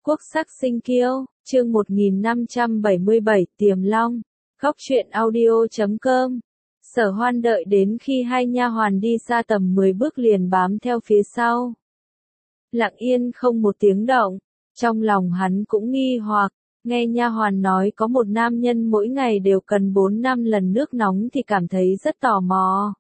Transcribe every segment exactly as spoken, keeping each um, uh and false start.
Quốc sắc sinh kiêu, chương một nghìn năm trăm bảy mươi bảy, Tiềm Long, Góc truyện audio chấm com. Sở Hoan đợi đến khi hai nha hoàn đi xa tầm mười bước liền bám theo phía sau. Lặng yên không một tiếng động, trong lòng hắn cũng nghi hoặc, nghe nha hoàn nói có một nam nhân mỗi ngày đều cần bốn năm lần nước nóng thì cảm thấy rất tò mò.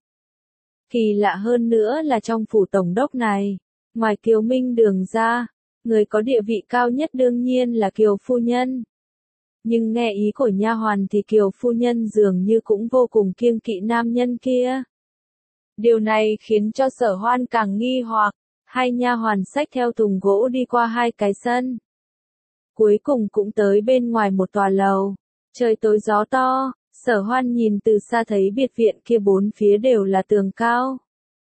Kỳ lạ hơn nữa là trong phủ tổng đốc này, ngoài Kiều Minh Đường ra, người có địa vị cao nhất đương nhiên là Kiều phu nhân. Nhưng nghe ý của nha hoàn thì Kiều phu nhân dường như cũng vô cùng kiêng kỵ nam nhân kia. Điều này khiến cho Sở Hoan càng nghi hoặc, hai nha hoàn xách theo thùng gỗ đi qua hai cái sân. Cuối cùng cũng tới bên ngoài một tòa lầu. Trời tối gió to, Sở Hoan nhìn từ xa thấy biệt viện kia bốn phía đều là tường cao.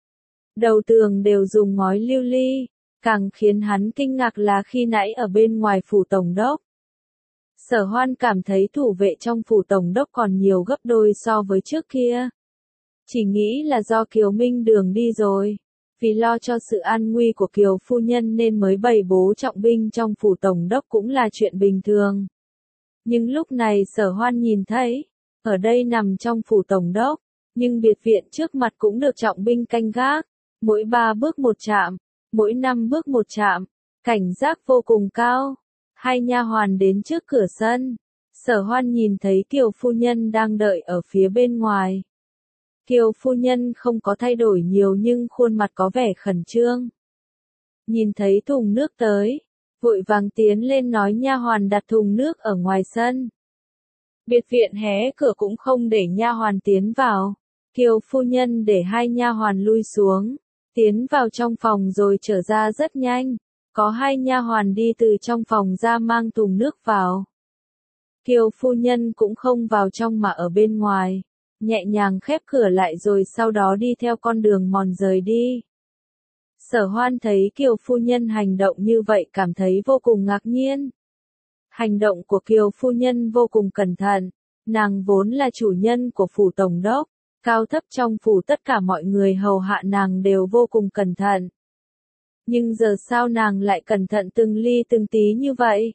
Đầu tường đều dùng ngói lưu ly. Càng khiến hắn kinh ngạc là khi nãy ở bên ngoài phủ tổng đốc. Sở Hoan cảm thấy thủ vệ trong phủ tổng đốc còn nhiều gấp đôi so với trước kia. Chỉ nghĩ là do Kiều Minh Đường đi rồi. Vì lo cho sự an nguy của Kiều phu nhân nên mới bày bố trọng binh trong phủ tổng đốc cũng là chuyện bình thường. Nhưng lúc này Sở Hoan nhìn thấy, ở đây nằm trong phủ tổng đốc, nhưng biệt viện trước mặt cũng được trọng binh canh gác, mỗi ba bước một trạm. Mỗi năm bước một trạm, cảnh giác vô cùng cao. Hai nha hoàn đến trước cửa sân. Sở Hoan nhìn thấy Kiều phu nhân đang đợi ở phía bên ngoài. Kiều phu nhân không có thay đổi nhiều nhưng khuôn mặt có vẻ khẩn trương. Nhìn thấy thùng nước tới, vội vàng tiến lên nói nha hoàn đặt thùng nước ở ngoài sân. Biệt viện hé cửa cũng không để nha hoàn tiến vào. Kiều phu nhân để hai nha hoàn lui xuống. Tiến vào trong phòng rồi trở ra rất nhanh, có hai nha hoàn đi từ trong phòng ra mang thùng nước vào. Kiều phu nhân cũng không vào trong mà ở bên ngoài, nhẹ nhàng khép cửa lại rồi sau đó đi theo con đường mòn rời đi. Sở Hoan thấy Kiều phu nhân hành động như vậy cảm thấy vô cùng ngạc nhiên. Hành động của Kiều phu nhân vô cùng cẩn thận, nàng vốn là chủ nhân của phủ tổng đốc. Cao thấp trong phủ tất cả mọi người hầu hạ nàng đều vô cùng cẩn thận. Nhưng giờ sao nàng lại cẩn thận từng ly từng tí như vậy?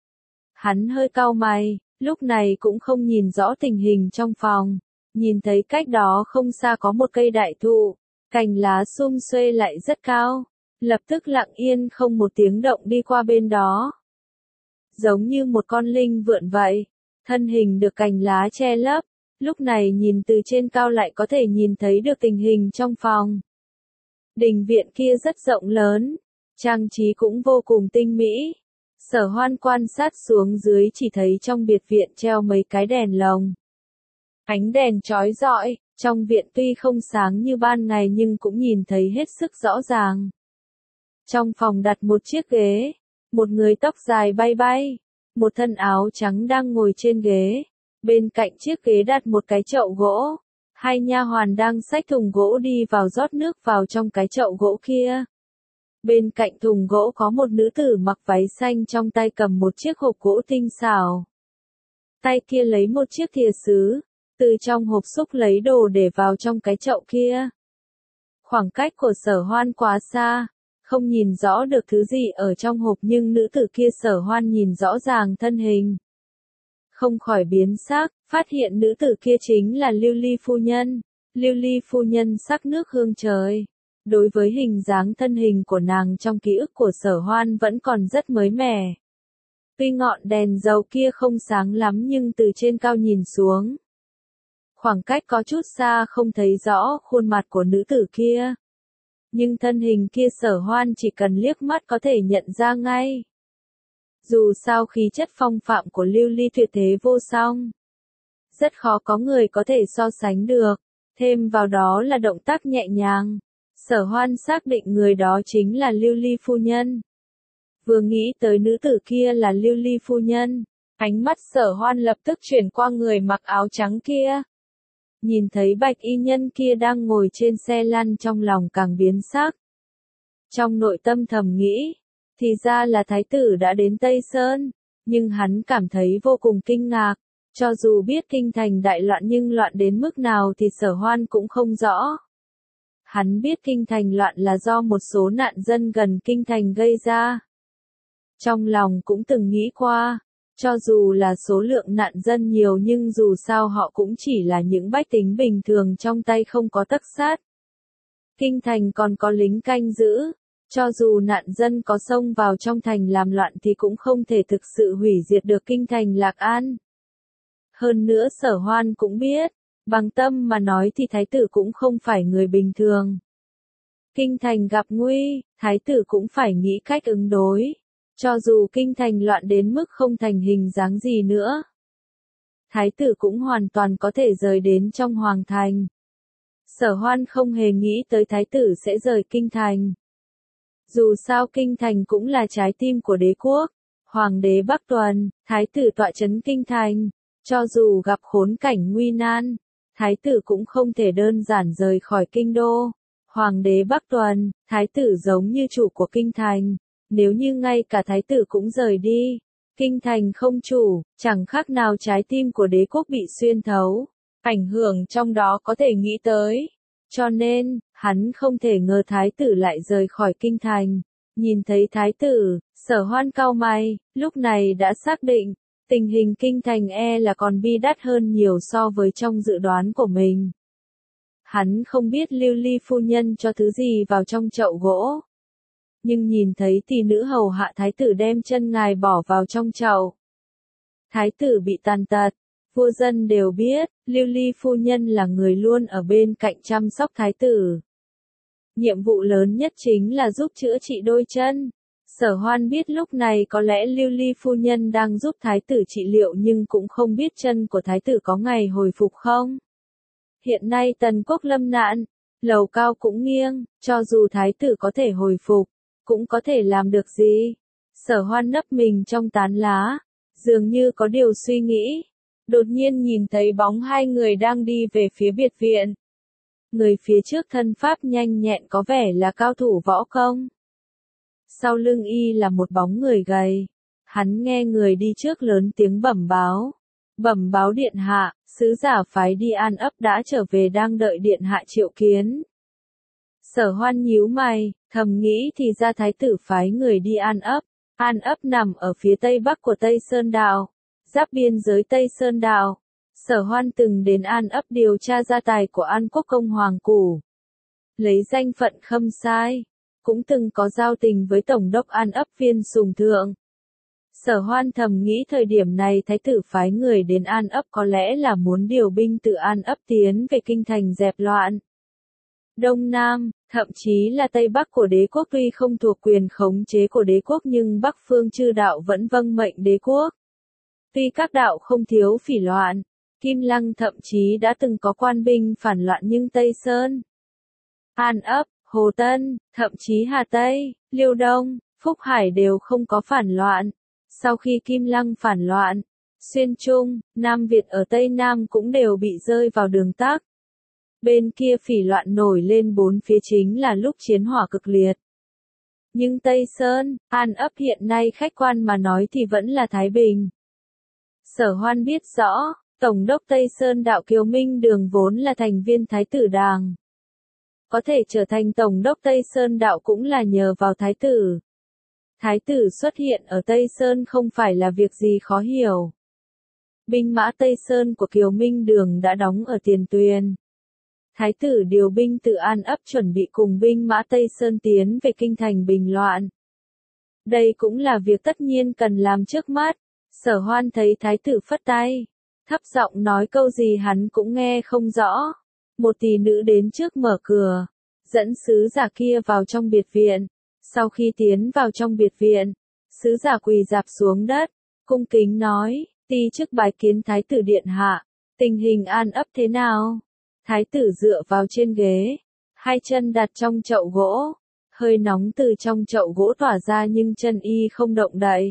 Hắn hơi cau mày, lúc này cũng không nhìn rõ tình hình trong phòng. Nhìn thấy cách đó không xa có một cây đại thụ, cành lá sum xuê lại rất cao. Lập tức lặng yên không một tiếng động đi qua bên đó. Giống như một con linh vượn vậy, thân hình được cành lá che lấp. Lúc này nhìn từ trên cao lại có thể nhìn thấy được tình hình trong phòng. Đình viện kia rất rộng lớn, trang trí cũng vô cùng tinh mỹ. Sở Hoan quan sát xuống dưới chỉ thấy trong biệt viện treo mấy cái đèn lồng. Ánh đèn chói rọi, trong viện tuy không sáng như ban ngày nhưng cũng nhìn thấy hết sức rõ ràng. Trong phòng đặt một chiếc ghế, một người tóc dài bay bay, một thân áo trắng đang ngồi trên ghế. Bên cạnh chiếc ghế đặt một cái chậu gỗ, hai nha hoàn đang xách thùng gỗ đi vào rót nước vào trong cái chậu gỗ kia. Bên cạnh thùng gỗ có một nữ tử mặc váy xanh trong tay cầm một chiếc hộp gỗ tinh xảo. Tay kia lấy một chiếc thìa sứ, từ trong hộp xúc lấy đồ để vào trong cái chậu kia. Khoảng cách của Sở Hoan quá xa, không nhìn rõ được thứ gì ở trong hộp nhưng nữ tử kia Sở Hoan nhìn rõ ràng thân hình. Không khỏi biến sắc, phát hiện nữ tử kia chính là Lưu Ly phu nhân. Lưu Ly phu nhân sắc nước hương trời. Đối với hình dáng thân hình của nàng trong ký ức của Sở Hoan vẫn còn rất mới mẻ. Tuy ngọn đèn dầu kia không sáng lắm nhưng từ trên cao nhìn xuống, khoảng cách có chút xa không thấy rõ khuôn mặt của nữ tử kia. Nhưng thân hình kia Sở Hoan chỉ cần liếc mắt có thể nhận ra ngay. Dù sao khí chất phong phạm của Lưu Ly tuyệt thế vô song, rất khó có người có thể so sánh được, thêm vào đó là động tác nhẹ nhàng. Sở Hoan xác định người đó chính là Lưu Ly phu nhân. Vừa nghĩ tới nữ tử kia là Lưu Ly phu nhân, ánh mắt Sở Hoan lập tức chuyển qua người mặc áo trắng kia. Nhìn thấy bạch y nhân kia đang ngồi trên xe lăn trong lòng càng biến sắc. Trong nội tâm thầm nghĩ, thì ra là thái tử đã đến Tây Sơn, nhưng hắn cảm thấy vô cùng kinh ngạc, cho dù biết kinh thành đại loạn nhưng loạn đến mức nào thì Sở Hoan cũng không rõ. Hắn biết kinh thành loạn là do một số nạn dân gần kinh thành gây ra. Trong lòng cũng từng nghĩ qua, cho dù là số lượng nạn dân nhiều nhưng dù sao họ cũng chỉ là những bách tính bình thường trong tay không có tấc sắt. Kinh thành còn có lính canh giữ, cho dù nạn dân có xông vào trong thành làm loạn thì cũng không thể thực sự hủy diệt được kinh thành Lạc An. Hơn nữa Sở Hoan cũng biết, bằng tâm mà nói thì thái tử cũng không phải người bình thường. Kinh thành gặp nguy, thái tử cũng phải nghĩ cách ứng đối, cho dù kinh thành loạn đến mức không thành hình dáng gì nữa. Thái tử cũng hoàn toàn có thể rời đến trong hoàng thành. Sở Hoan không hề nghĩ tới thái tử sẽ rời kinh thành. Dù sao kinh thành cũng là trái tim của đế quốc, hoàng đế Bắc Tuần, thái tử tọa trấn kinh thành, cho dù gặp khốn cảnh nguy nan, thái tử cũng không thể đơn giản rời khỏi kinh đô. Hoàng đế Bắc Tuần, thái tử giống như chủ của kinh thành, nếu như ngay cả thái tử cũng rời đi, kinh thành không chủ, chẳng khác nào trái tim của đế quốc bị xuyên thấu, ảnh hưởng trong đó có thể nghĩ tới. Cho nên, hắn không thể ngờ thái tử lại rời khỏi kinh thành. Nhìn thấy thái tử, Sở Hoan cau mày, lúc này đã xác định, tình hình kinh thành e là còn bi đát hơn nhiều so với trong dự đoán của mình. Hắn không biết Lưu Ly phu nhân cho thứ gì vào trong chậu gỗ. Nhưng nhìn thấy tỷ nữ hầu hạ thái tử đem chân ngài bỏ vào trong chậu. Thái tử bị tàn tật. Vua dân đều biết, Lưu Ly phu nhân là người luôn ở bên cạnh chăm sóc thái tử. Nhiệm vụ lớn nhất chính là giúp chữa trị đôi chân. Sở Hoan biết lúc này có lẽ Lưu Ly phu nhân đang giúp thái tử trị liệu nhưng cũng không biết chân của thái tử có ngày hồi phục không. Hiện nay Tần quốc lâm nạn, lầu cao cũng nghiêng, cho dù thái tử có thể hồi phục, cũng có thể làm được gì. Sở Hoan nấp mình trong tán lá, dường như có điều suy nghĩ. Đột nhiên nhìn thấy bóng hai người đang đi về phía biệt viện. Người phía trước thân pháp nhanh nhẹn có vẻ là cao thủ võ công. Sau lưng y là một bóng người gầy. Hắn nghe người đi trước lớn tiếng bẩm báo. Bẩm báo điện hạ, sứ giả phái đi An Ấp đã trở về đang đợi điện hạ triệu kiến. Sở Hoan nhíu mày, thầm nghĩ thì ra thái tử phái người đi An Ấp. An Ấp nằm ở phía tây bắc của Tây Sơn Đạo, giáp biên giới Tây Sơn Đạo. Sở Hoan từng đến An Ấp điều tra gia tài của An Quốc công Hoàng Củ. Lấy danh phận Khâm Sai, cũng từng có giao tình với Tổng đốc An Ấp Viên Sùng Thượng. Sở Hoan thầm nghĩ thời điểm này thái tử phái người đến An Ấp có lẽ là muốn điều binh từ An Ấp tiến về kinh thành dẹp loạn. Đông Nam, thậm chí là Tây Bắc của đế quốc tuy không thuộc quyền khống chế của đế quốc nhưng Bắc phương chư đạo vẫn vâng mệnh đế quốc. Tuy các đạo không thiếu phỉ loạn, Kim Lăng thậm chí đã từng có quan binh phản loạn nhưng Tây Sơn, An Ấp, Hồ Tân, thậm chí Hà Tây, Liêu Đông, Phúc Hải đều không có phản loạn. Sau khi Kim Lăng phản loạn, Xuyên Trung, Nam Việt ở Tây Nam cũng đều bị rơi vào đường tắc. Bên kia phỉ loạn nổi lên bốn phía chính là lúc chiến hỏa cực liệt. Nhưng Tây Sơn, An Ấp hiện nay khách quan mà nói thì vẫn là Thái Bình. Sở Hoan biết rõ, Tổng đốc Tây Sơn Đạo Kiều Minh Đường vốn là thành viên Thái tử Đàng. Có thể trở thành Tổng đốc Tây Sơn Đạo cũng là nhờ vào Thái tử. Thái tử xuất hiện ở Tây Sơn không phải là việc gì khó hiểu. Binh mã Tây Sơn của Kiều Minh Đường đã đóng ở Tiền Tuyền. Thái tử điều binh từ An Ấp chuẩn bị cùng binh mã Tây Sơn tiến về kinh thành bình loạn. Đây cũng là việc tất nhiên cần làm trước mắt. Sở Hoan thấy thái tử phất tay, thấp giọng nói câu gì hắn cũng nghe không rõ. Một tỷ nữ đến trước mở cửa, dẫn sứ giả kia vào trong biệt viện. Sau khi tiến vào trong biệt viện, sứ giả quỳ rạp xuống đất, cung kính nói, ti chức bái kiến thái tử điện hạ, tình hình An Ấp thế nào? Thái tử dựa vào trên ghế, hai chân đặt trong chậu gỗ, hơi nóng từ trong chậu gỗ tỏa ra nhưng chân y không động đậy.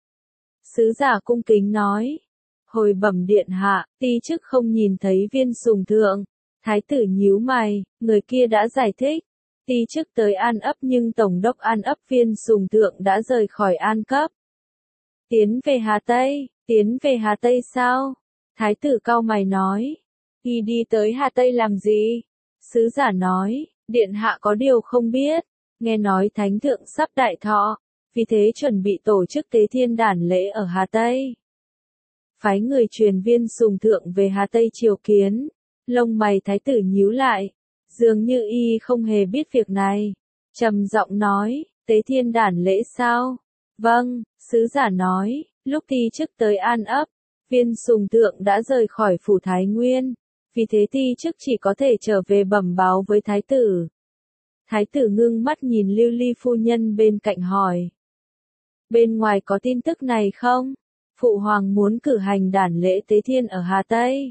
Sứ giả cung kính nói, hồi bẩm điện hạ, ti chức không nhìn thấy Viên Sùng Thượng. Thái tử nhíu mày, người kia đã giải thích, ti chức tới An Ấp nhưng Tổng đốc An Ấp Viên Sùng Thượng đã rời khỏi An Cấp. Tiến về Hà Tây, tiến về Hà Tây sao? Thái tử cau mày nói, y đi tới Hà Tây làm gì? Sứ giả nói, điện hạ có điều không biết, nghe nói thánh thượng sắp đại thọ, vì thế chuẩn bị tổ chức tế thiên đản lễ ở Hà Tây. Phái người truyền viên Sùng Thượng về Hà Tây triều kiến, lông mày thái tử nhíu lại, dường như y không hề biết việc này, trầm giọng nói, tế thiên đản lễ sao? Vâng, sứ giả nói, lúc ti chức tới An Ấp, viên Sùng Thượng đã rời khỏi phủ Thái Nguyên, vì thế ti chức chỉ có thể trở về bẩm báo với thái tử. Thái tử ngưng mắt nhìn Lưu Ly phu nhân bên cạnh hỏi. Bên ngoài có tin tức này không? Phụ hoàng muốn cử hành đản lễ tế thiên ở Hà Tây.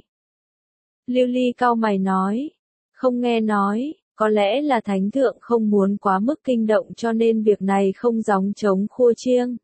Lưu Ly cau mày nói. Không nghe nói, có lẽ là thánh thượng không muốn quá mức kinh động cho nên việc này không gióng trống khua chiêng.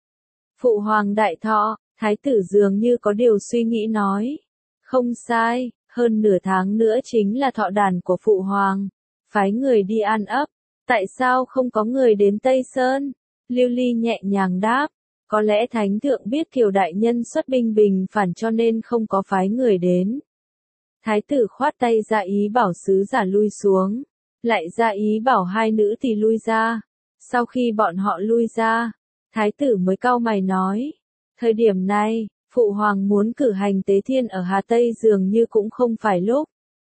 Phụ hoàng đại thọ, thái tử dường như có điều suy nghĩ nói. Không sai, hơn nửa tháng nữa chính là thọ đàn của phụ hoàng. Phái người đi An Ấp, tại sao không có người đến Tây Sơn? Lưu Ly nhẹ nhàng đáp, có lẽ thánh thượng biết Kiều đại nhân xuất binh bình phản cho nên không có phái người đến. Thái tử khoát tay ra ý bảo sứ giả lui xuống, lại ra ý bảo hai nữ thì lui ra. Sau khi bọn họ lui ra, thái tử mới cau mày nói, thời điểm này, phụ hoàng muốn cử hành tế thiên ở Hà Tây dường như cũng không phải lúc.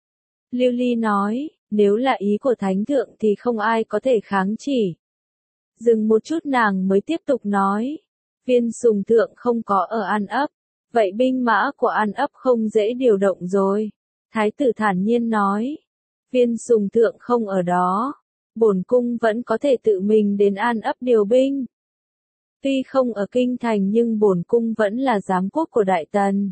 Lưu Ly nói, nếu là ý của thánh thượng thì không ai có thể kháng chỉ. Dừng một chút nàng mới tiếp tục nói, viên Sùng Thượng không có ở An Ấp, vậy binh mã của An Ấp không dễ điều động rồi. Thái tử thản nhiên nói, viên Sùng Thượng không ở đó, bổn cung vẫn có thể tự mình đến An Ấp điều binh. Tuy không ở kinh thành nhưng bổn cung vẫn là giám quốc của Đại Tần.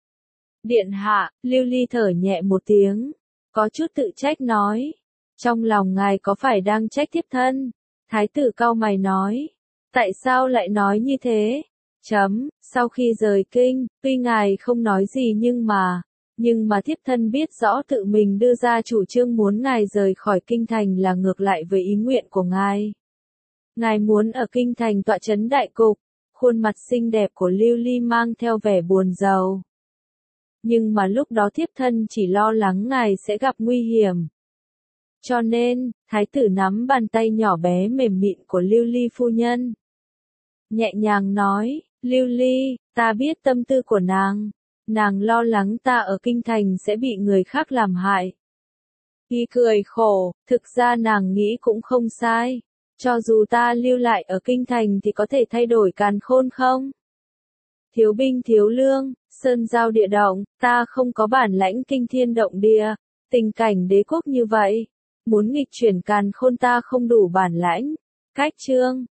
Điện hạ, Lưu Ly thở nhẹ một tiếng, có chút tự trách nói, trong lòng ngài có phải đang trách thiếp thân? Thái tử cau mày nói, tại sao lại nói như thế? Chấm, sau khi rời kinh, tuy ngài không nói gì nhưng mà, nhưng mà thiếp thân biết rõ tự mình đưa ra chủ trương muốn ngài rời khỏi kinh thành là ngược lại với ý nguyện của ngài. Ngài muốn ở kinh thành tọa trấn đại cục, khuôn mặt xinh đẹp của Lưu Ly mang theo vẻ buồn rầu. Nhưng mà lúc đó thiếp thân chỉ lo lắng ngài sẽ gặp nguy hiểm. Cho nên, thái tử nắm bàn tay nhỏ bé mềm mịn của Lưu Ly phu nhân. Nhẹ nhàng nói, Lưu Ly, ta biết tâm tư của nàng. Nàng lo lắng ta ở kinh thành sẽ bị người khác làm hại. Y cười khổ, thực ra nàng nghĩ cũng không sai. Cho dù ta lưu lại ở kinh thành thì có thể thay đổi càn khôn không? Thiếu binh thiếu lương, sơn giao địa động, ta không có bản lãnh kinh thiên động địa. Tình cảnh đế quốc như vậy, muốn nghịch chuyển càn khôn ta không đủ bản lãnh. Cách chương